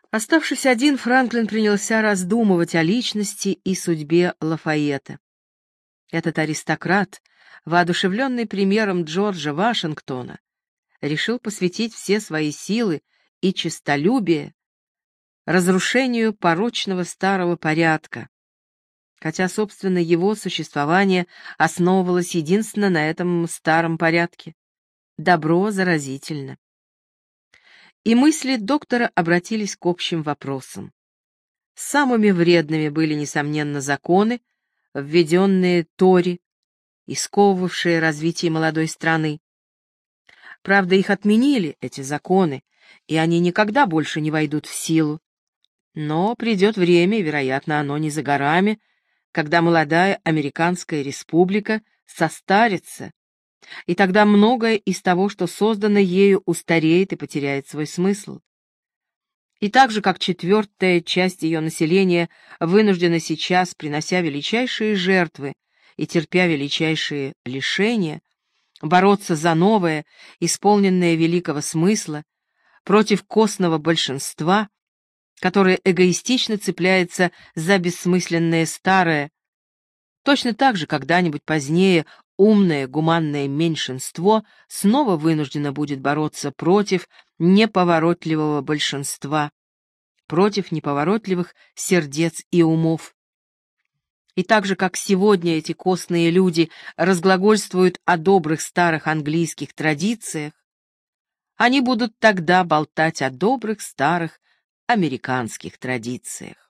Оставшись один, Франклин принялся раздумывать о личности и судьбе Лафайета. Этот аристократ, воодушевленный примером Джорджа Вашингтона, решил посвятить все свои силы и честолюбие разрушению порочного старого порядка, хотя, собственно, его существование основывалось единственно на этом старом порядке. Добро заразительно. И мысли доктора обратились к общим вопросам. Самыми вредными были, несомненно, законы, введенные Тори и сковывавшие развитие молодой страны. Правда, их отменили, эти законы, и они никогда больше не войдут в силу. Но придет время, и, вероятно, оно не за горами, когда молодая американская республика состарится, и тогда многое из того, что создано ею, устареет и потеряет свой смысл. И так же, как четвертая часть ее населения вынуждена сейчас, принося величайшие жертвы и терпя величайшие лишения, бороться за новое, исполненное великого смысла, против костного большинства, которое эгоистично цепляется за бессмысленное старое, точно так же когда-нибудь позднее умное гуманное меньшинство снова вынуждено будет бороться против неповоротливого большинства, против неповоротливых сердец и умов. И так же, как сегодня эти костные люди разглагольствуют о добрых старых английских традициях, они будут тогда болтать о добрых старых американских традициях.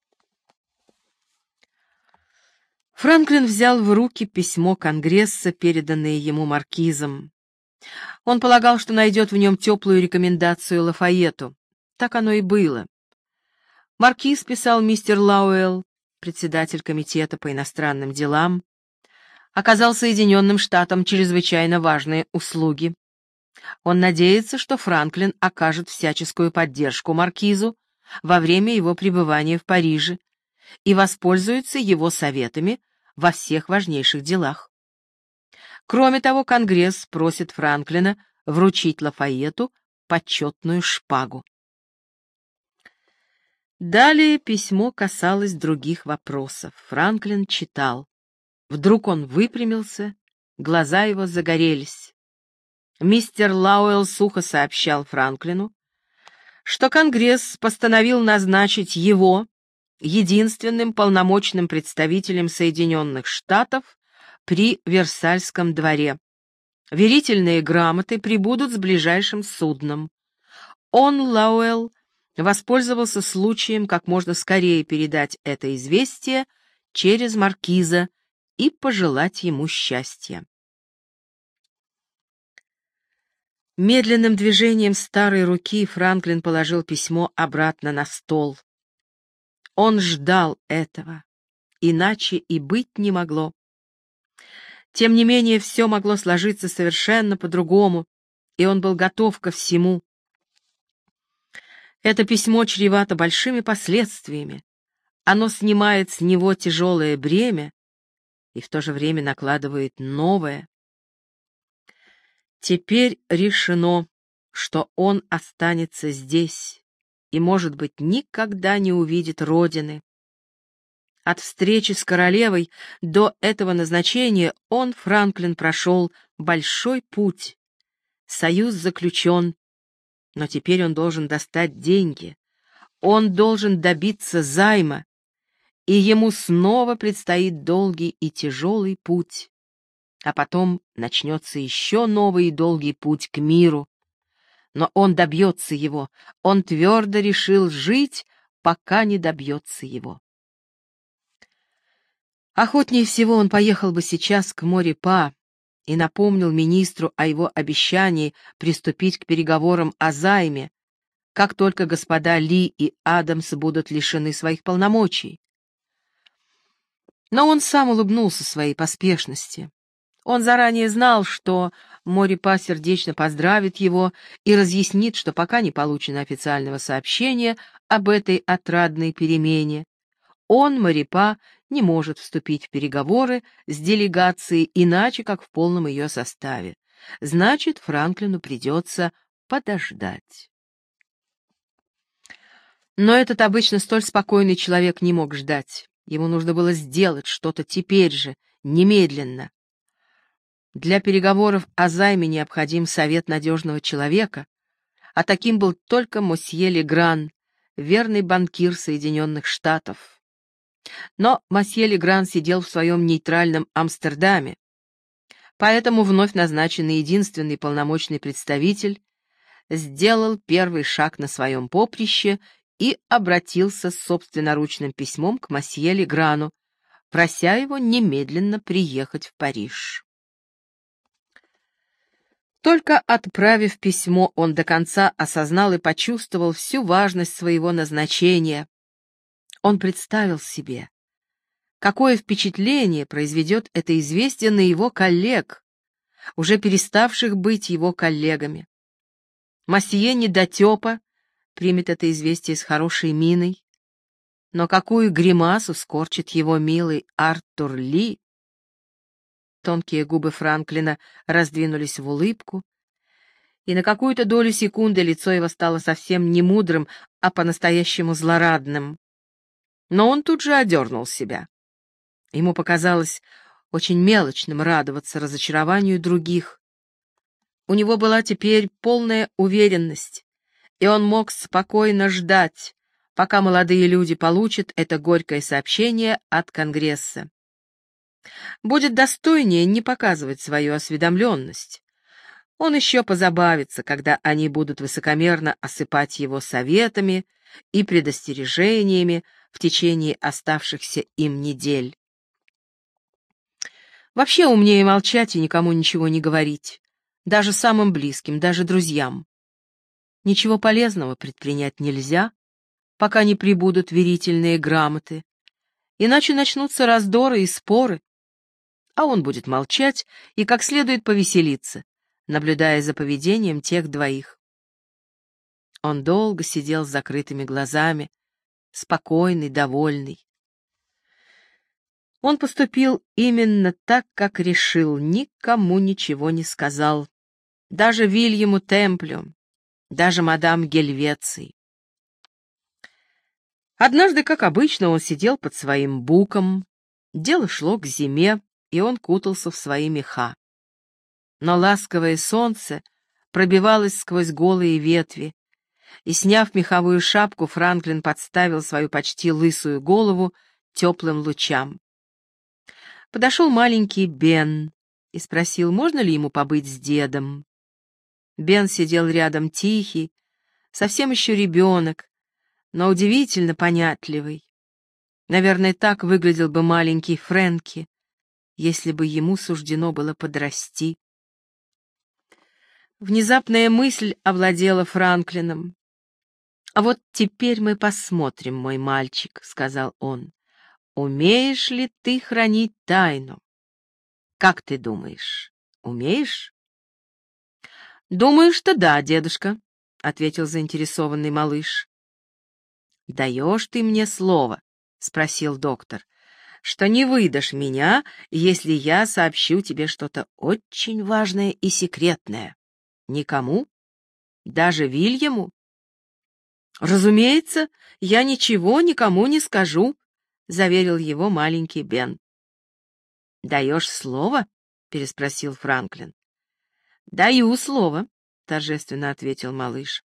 Франклин взял в руки письмо Конгресса, переданное ему маркизом. Он полагал, что найдет в нем теплую рекомендацию Лафайету. Так оно и было. Маркиз, писал мистер Лауэлл, председатель комитета по иностранным делам, оказал Соединенным Штатам чрезвычайно важные услуги. Он надеется, что Франклин окажет всяческую поддержку маркизу во время его пребывания в Париже и воспользуется его советами во всех важнейших делах. Кроме того, Конгресс просит Франклина вручить Лафайету почетную шпагу. Далее письмо касалось других вопросов. Франклин читал. Вдруг он выпрямился, глаза его загорелись. Мистер Лауэлл сухо сообщал Франклину, что Конгресс постановил назначить его единственным полномочным представителем Соединенных Штатов при Версальском дворе. Верительные грамоты прибудут с ближайшим судном. Он, Лауэлл, воспользовался случаем как можно скорее передать это известие через маркиза и пожелать ему счастья. Медленным движением старой руки Франклин положил письмо обратно на стол. Он ждал этого, иначе и быть не могло. Тем не менее, все могло сложиться совершенно по-другому, и он был готов ко всему. Это письмо чревато большими последствиями. Оно снимает с него тяжелое бремя и в то же время накладывает новое. Теперь решено, что он останется здесь и, может быть, никогда не увидит родины. От встречи с королевой до этого назначения он, Франклин, прошел большой путь. Союз заключен, но теперь он должен достать деньги. Он должен добиться займа, и ему снова предстоит долгий и тяжелый путь. А потом начнется еще новый и долгий путь к миру. Но он добьется его, он твердо решил жить, пока не добьется его. Охотнее всего он поехал бы сейчас к Морепа и напомнил министру о его обещании приступить к переговорам о займе, как только господа Ли и Адамс будут лишены своих полномочий. Но он сам улыбнулся своей поспешности. Он заранее знал, что Морепа сердечно поздравит его и разъяснит, что пока не получено официального сообщения об этой отрадной перемене, он, Морепа, не может вступить в переговоры с делегацией иначе, как в полном ее составе. Значит, Франклину придется подождать. Но этот обычно столь спокойный человек не мог ждать. Ему нужно было сделать что-то теперь же, немедленно. Для переговоров о займе необходим совет надежного человека, а таким был только мосье Легран, верный банкир Соединенных Штатов. Но мосье Легран сидел в своем нейтральном Амстердаме, поэтому вновь назначенный единственный полномочный представитель сделал первый шаг на своем поприще и обратился с собственноручным письмом к мосье Леграну, прося его немедленно приехать в Париж. Только отправив письмо, он до конца осознал и почувствовал всю важность своего назначения. Он представил себе, какое впечатление произведет это известие на его коллег, уже переставших быть его коллегами. Мосье недотепа примет это известие с хорошей миной, но какую гримасу скорчит его милый Артур Ли. Тонкие губы Франклина раздвинулись в улыбку, и на какую-то долю секунды лицо его стало совсем не мудрым, а по-настоящему злорадным. Но он тут же одернул себя. Ему показалось очень мелочным радоваться разочарованию других. У него была теперь полная уверенность, и он мог спокойно ждать, пока молодые люди получат это горькое сообщение от Конгресса. Будет достойнее не показывать свою осведомленность. Он еще позабавится, когда они будут высокомерно осыпать его советами и предостережениями в течение оставшихся им недель. Вообще умнее молчать и никому ничего не говорить, даже самым близким, даже друзьям. Ничего полезного предпринять нельзя, пока не прибудут верительные грамоты, иначе начнутся раздоры и споры, а он будет молчать и как следует повеселиться, наблюдая за поведением тех двоих. Он долго сидел с закрытыми глазами, спокойный, довольный. Он поступил именно так, как решил, никому ничего не сказал, даже Вильяму Темплю, даже мадам Гельвеции. Однажды, как обычно, он сидел под своим буком, дело шло к зиме, и он кутался в свои меха. Но ласковое солнце пробивалось сквозь голые ветви, и, сняв меховую шапку, Франклин подставил свою почти лысую голову теплым лучам. Подошел маленький Бен и спросил, можно ли ему побыть с дедом. Бен сидел рядом тихий, совсем еще ребенок, но удивительно понятливый. Наверное, так выглядел бы маленький Фрэнки, если бы ему суждено было подрасти. Внезапная мысль овладела Франклином. «А вот теперь мы посмотрим, мой мальчик», — сказал он. «Умеешь ли ты хранить тайну? Как ты думаешь, умеешь?» «Думаю, что да, дедушка», — ответил заинтересованный малыш. «Даешь ты мне слово?» — спросил доктор, — «что не выдашь меня, если я сообщу тебе что-то очень важное и секретное. Никому? Даже Вильяму?» «Разумеется, я ничего никому не скажу», — заверил его маленький Бен. «Даешь слово?» — переспросил Франклин. «Даю слово», — торжественно ответил малыш.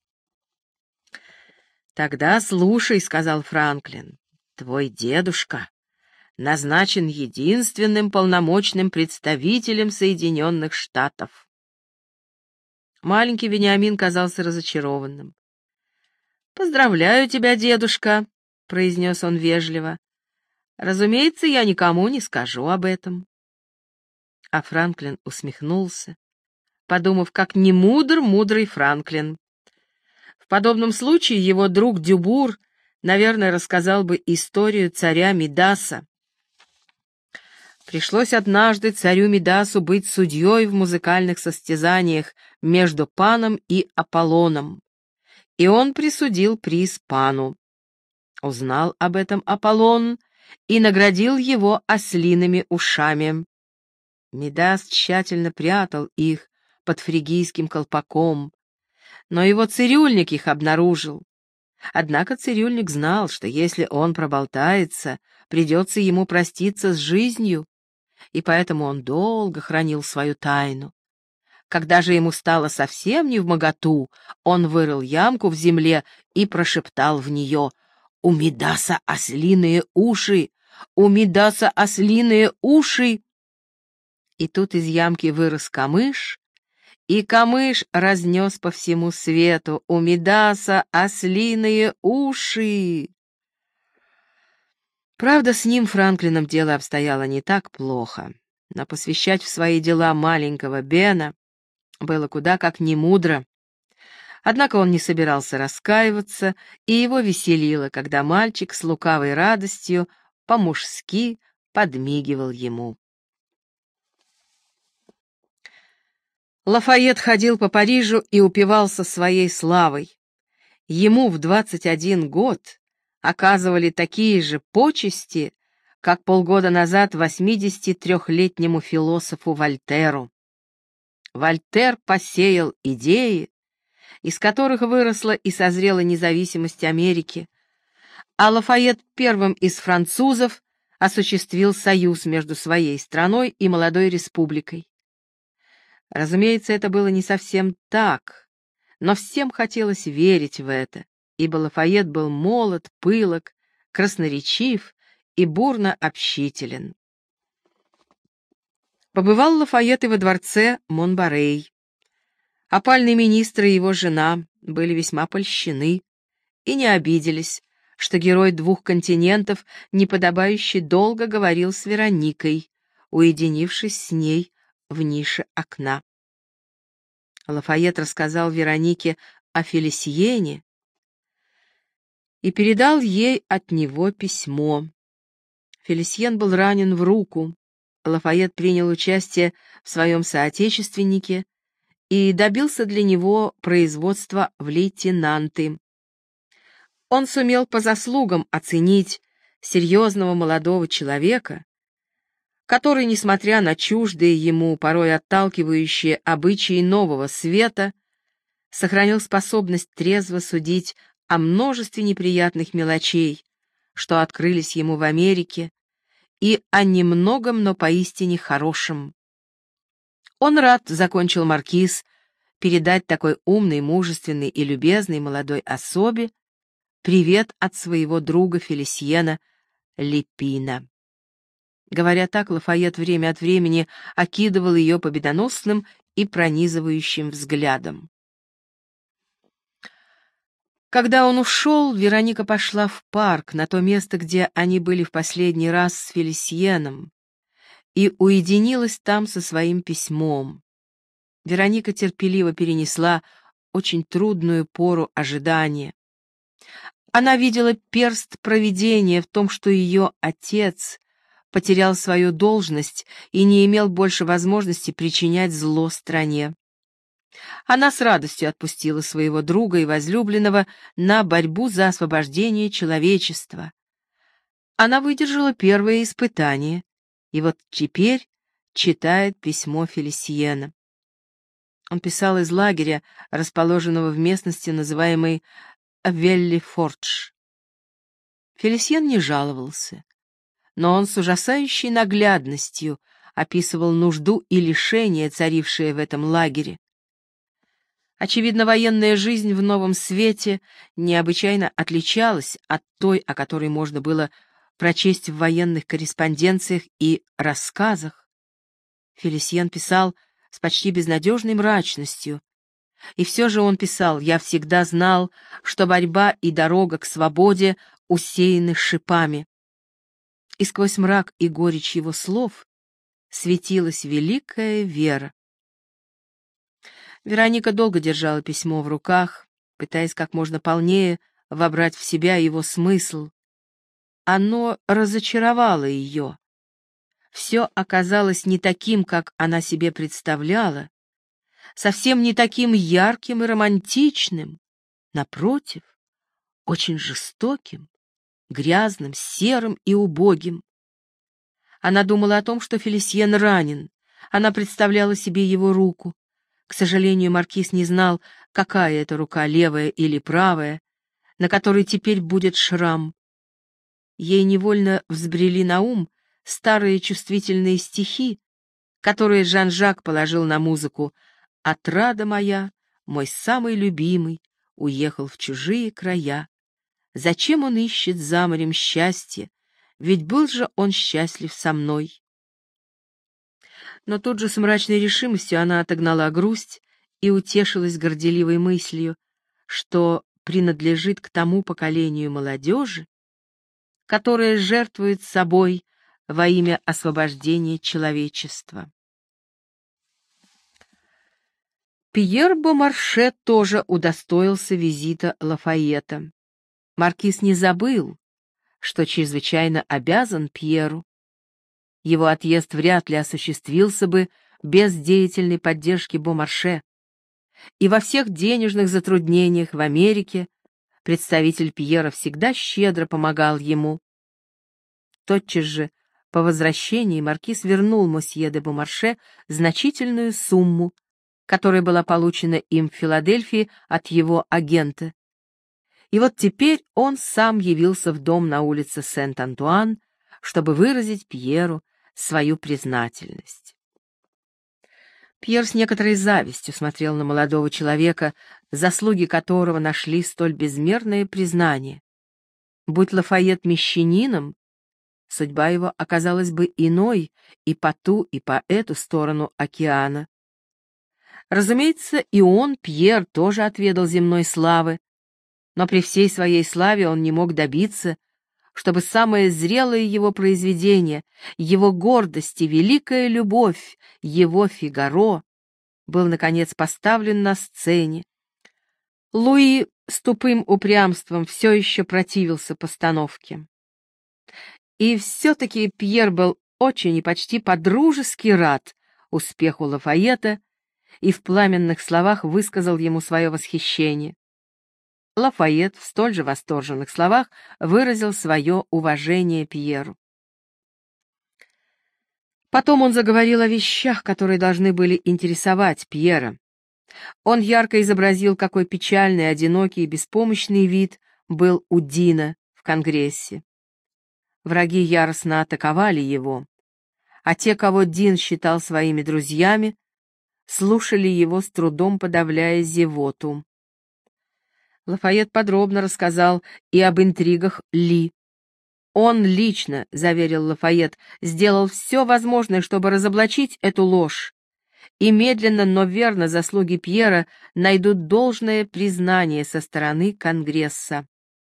«Тогда слушай», — сказал Франклин, — «твой дедушка назначен единственным полномочным представителем Соединенных Штатов». Маленький Вениамин казался разочарованным. «Поздравляю тебя, дедушка», — произнес он вежливо. «Разумеется, я никому не скажу об этом». А Франклин усмехнулся, подумав, как немудр мудрый Франклин. В подобном случае его друг Дюбур, наверное, рассказал бы историю царя Мидаса. Пришлось однажды царю Мидасу быть судьей в музыкальных состязаниях между Паном и Аполлоном, и он присудил приз Пану. Узнал об этом Аполлон и наградил его ослиными ушами. Мидас тщательно прятал их под фригийским колпаком, но его цирюльник их обнаружил. Однако цирюльник знал, что если он проболтается, придется ему проститься с жизнью, и поэтому он долго хранил свою тайну. Когда же ему стало совсем невмоготу, он вырыл ямку в земле и прошептал в нее: «У Мидаса ослиные уши! У Мидаса ослиные уши!» И тут из ямки вырос камыш, и камыш разнес по всему свету: «У Мидаса ослиные уши!» Правда, с ним, Франклином, дело обстояло не так плохо, но посвящать в свои дела маленького Бена было куда как немудро. Однако он не собирался раскаиваться, и его веселило, когда мальчик с лукавой радостью по-мужски подмигивал ему. Лафайет ходил по Парижу и упивался своей славой. Ему в 21 год оказывали такие же почести, как полгода назад 83-летнему философу Вольтеру. Вольтер посеял идеи, из которых выросла и созрела независимость Америки, а Лафайет первым из французов осуществил союз между своей страной и молодой республикой. Разумеется, это было не совсем так, но всем хотелось верить в это, ибо Лафайет был молод, пылок, красноречив и бурно общителен. Побывал Лафайет и во дворце Монбарей. Опальный министр и его жена были весьма польщены и не обиделись, что герой 2 континентов неподобающе долго говорил с Вероникой, уединившись с ней в нише окна. Лафайет рассказал Веронике о Фелисиене и передал ей от него письмо. Фелисиен был ранен в руку. Лафайет принял участие в своем соотечественнике и добился для него производства в лейтенанты. Он сумел по заслугам оценить серьезного молодого человека, который, несмотря на чуждые ему, порой отталкивающие обычаи нового света, сохранил способность трезво судить о множестве неприятных мелочей, что открылись ему в Америке, и о немногом, но поистине хорошем. Он рад, закончил маркиз, передать такой умной, мужественной и любезной молодой особе привет от своего друга Фелисиена Лепина. Говоря так, Лафайет время от времени окидывал ее победоносным и пронизывающим взглядом. Когда он ушел, Вероника пошла в парк, на то место, где они были в последний раз с Фелисиеном, и уединилась там со своим письмом. Вероника терпеливо перенесла очень трудную пору ожидания. Она видела перст провидения в том, что ее отец потерял свою должность и не имел больше возможности причинять зло стране. Она с радостью отпустила своего друга и возлюбленного на борьбу за освобождение человечества. Она выдержала первое испытание, и вот теперь читает письмо Фелисиена. Он писал из лагеря, расположенного в местности, называемой Велли-Фордж. Фелисиен не жаловался, но он с ужасающей наглядностью описывал нужду и лишение, царившие в этом лагере. Очевидно, военная жизнь в Новом Свете необычайно отличалась от той, о которой можно было прочесть в военных корреспонденциях и рассказах. Фелисиен писал с почти безнадежной мрачностью, и все же он писал: «Я всегда знал, что борьба и дорога к свободе усеяны шипами». И сквозь мрак и горечь его слов светилась великая вера. Вероника долго держала письмо в руках, пытаясь как можно полнее вобрать в себя его смысл. Оно разочаровало ее. Все оказалось не таким, как она себе представляла, совсем не таким ярким и романтичным, напротив, очень жестоким, грязным, серым и убогим. Она думала о том, что Фелисиен ранен, она представляла себе его руку. К сожалению, маркиз не знал, какая это рука, левая или правая, на которой теперь будет шрам. Ей невольно взбрели на ум старые чувствительные стихи, которые Жан-Жак положил на музыку. «Отрада моя, мой самый любимый, уехал в чужие края. Зачем он ищет за морем счастье? Ведь был же он счастлив со мной». Но тут же с мрачной решимостью она отогнала грусть и утешилась горделивой мыслью, что принадлежит к тому поколению молодежи, которое жертвует собой во имя освобождения человечества. Пьер Бомарше тоже удостоился визита Лафайета. Маркиз не забыл, что чрезвычайно обязан Пьеру. Его отъезд вряд ли осуществился бы без деятельной поддержки Бомарше, и во всех денежных затруднениях в Америке представитель Пьера всегда щедро помогал ему. Тотчас же по возвращении маркиз вернул мосье де Бомарше значительную сумму, которая была получена им в Филадельфии от его агента. И вот теперь он сам явился в дом на улице Сент-Антуан, чтобы выразить Пьеру свою признательность. Пьер с некоторой завистью смотрел на молодого человека, заслуги которого нашли столь безмерное признание. Будь Лафайет мещанином, судьба его оказалась бы иной и по ту, и по эту сторону океана. Разумеется, и он, Пьер, тоже отведал земной славы, но при всей своей славе он не мог добиться, чтобы самое зрелое его произведение, его гордость и великая любовь, его «Фигаро», был, наконец, поставлен на сцене. Луи с тупым упрямством все еще противился постановке. И все-таки Пьер был очень и почти по-дружески рад успеху Лафайета и в пламенных словах высказал ему свое восхищение. Лафайет в столь же восторженных словах выразил свое уважение Пьеру. Потом он заговорил о вещах, которые должны были интересовать Пьера. Он ярко изобразил, какой печальный, одинокий и беспомощный вид был у Дина в Конгрессе. Враги яростно атаковали его, а те, кого Дин считал своими друзьями, слушали его с трудом, подавляя зевоту. Лафайет подробно рассказал и об интригах Ли. Он лично, заверил Лафайет, сделал все возможное, чтобы разоблачить эту ложь, и медленно, но верно заслуги Пьера найдут должное признание со стороны Конгресса.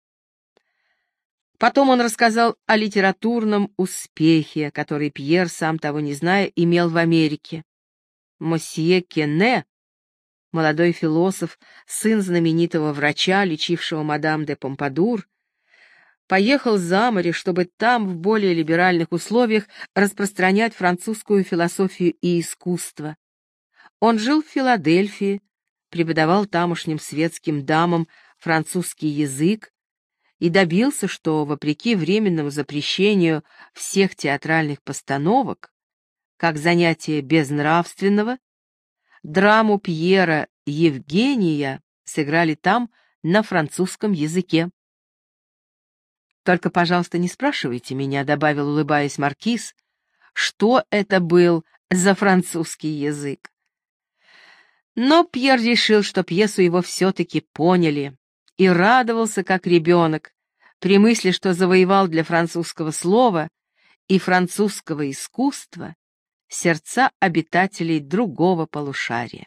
Потом он рассказал о литературном успехе, который Пьер, сам того не зная, имел в Америке. Мосье Кенне, молодой философ, сын знаменитого врача, лечившего мадам де Помпадур, поехал за море, чтобы там, в более либеральных условиях, распространять французскую философию и искусство. Он жил в Филадельфии, преподавал тамошним светским дамам французский язык и добился, что, вопреки временному запрещению всех театральных постановок, как занятие безнравственного, драму Пьера «Евгения» сыграли там на французском языке. «Только, пожалуйста, не спрашивайте меня», — добавил, улыбаясь маркиз, «что это был за французский язык». Но Пьер решил, что пьесу его все-таки поняли, и радовался, как ребенок, при мысли, что завоевал для французского слова и французского искусства сердца обитателей другого полушария.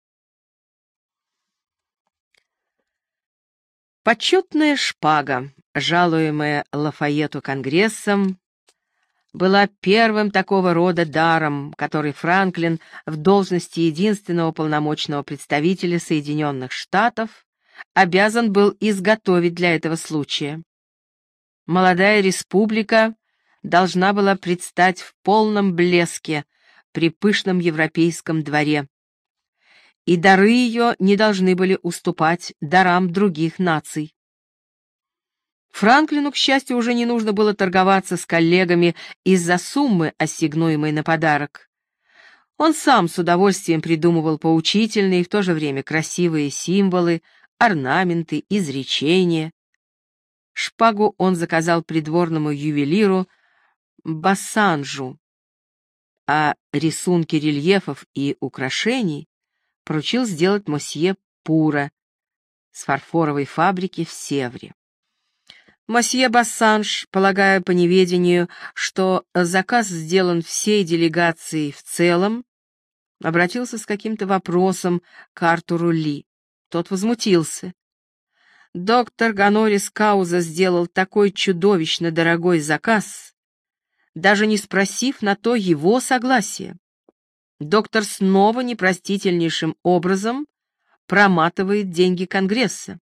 Почетная шпага, жалуемая Лафайету Конгрессом, была первым такого рода даром, который Франклин в должности единственного полномочного представителя Соединенных Штатов обязан был изготовить для этого случая. Молодая республика должна была предстать в полном блеске при пышном европейском дворе, и дары ее не должны были уступать дарам других наций. Франклину, к счастью, уже не нужно было торговаться с коллегами из-за суммы, ассигнуемой на подарок. Он сам с удовольствием придумывал поучительные и в то же время красивые символы, орнаменты, изречения, Шпагу он заказал придворному ювелиру Бассанжу, а рисунки рельефов и украшений поручил сделать мосье Пура с фарфоровой фабрики в Севре. Мосье Бассанж, полагая по неведению, что заказ сделан всей делегацией в целом, обратился с каким-то вопросом к Артуру Ли. Тот возмутился. Доктор Гонорис Кауза сделал такой чудовищно дорогой заказ, даже не спросив на то его согласия. Доктор снова непростительнейшим образом проматывает деньги Конгресса.